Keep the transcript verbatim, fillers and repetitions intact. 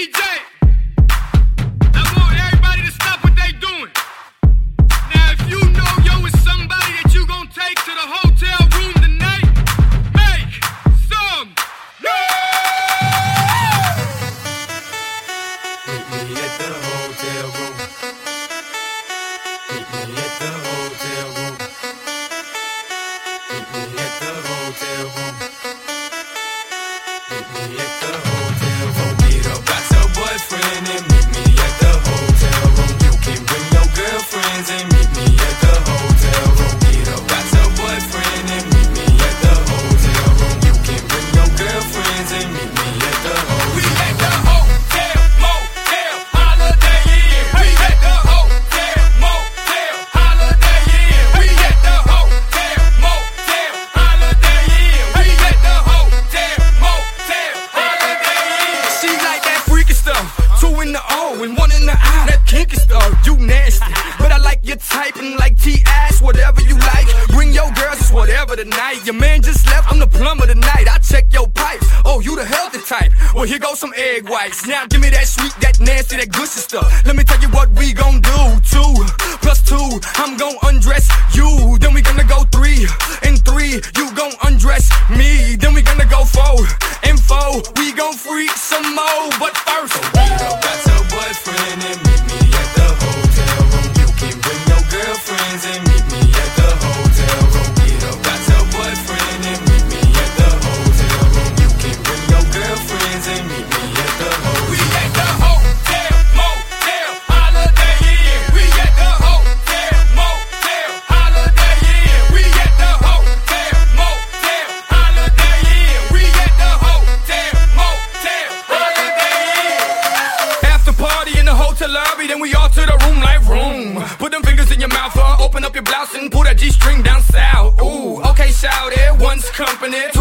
J, I want everybody to stop what they doing. Now, if you know yo is somebody that you gon' take to the hotel room tonight, make some noise! Meet me at the hotel room. Meet me at the hotel room. Meet me at the hotel room. Meet me at the hotel room. Get up, got your boyfriend and meet me at the hotel room. You can bring your girlfriends and meet me at the hotel room. Get up, got your boyfriend and meet me at the hotel room. You can bring your girlfriends and meet me at the hotel room. We at the hotel, motel, Holiday Inn. We at the hotel, motel, Holiday Inn. We at the hotel, motel, Holiday Inn. We at the hotel, motel, Holiday Inn. She like that freaky stuff, two in the O and one in the I. That kinky stuff, you nasty, but I like your type and like T-ass, whatever you like. Bring your girls, it's whatever tonight. Your man just left, I'm the plumber tonight. I check your pipes, oh you the healthy type. Well here goes some egg whites. Now give me that sweet, that nasty, that gushy stuff. Let me tell you what we gon' do. Two plus two, I'm gon' undress you. Then we gonna go three and three, you gon' undress me. Then we gonna go four and four, we gon' freak some more. But first, Get up, got your boyfriend and meet me at the hotel room. You can bring your girlfriends and meet me at the hotel room. Get up, got your boyfriend and meet me at the hotel room. You can bring your girlfriends and meet me at the hotel room. we at the hotel, motel, Holiday Inn. We at the hotel, motel, Holiday Inn. We at the hotel, motel, Holiday Inn. We at the hotel, motel, Holiday Inn. After party in the hotel lobby, then we all to the room like room. Put them fingers in your mouth, uh, open up your blouse and pull that G-string down south. Ooh, okay, shout it, one's company.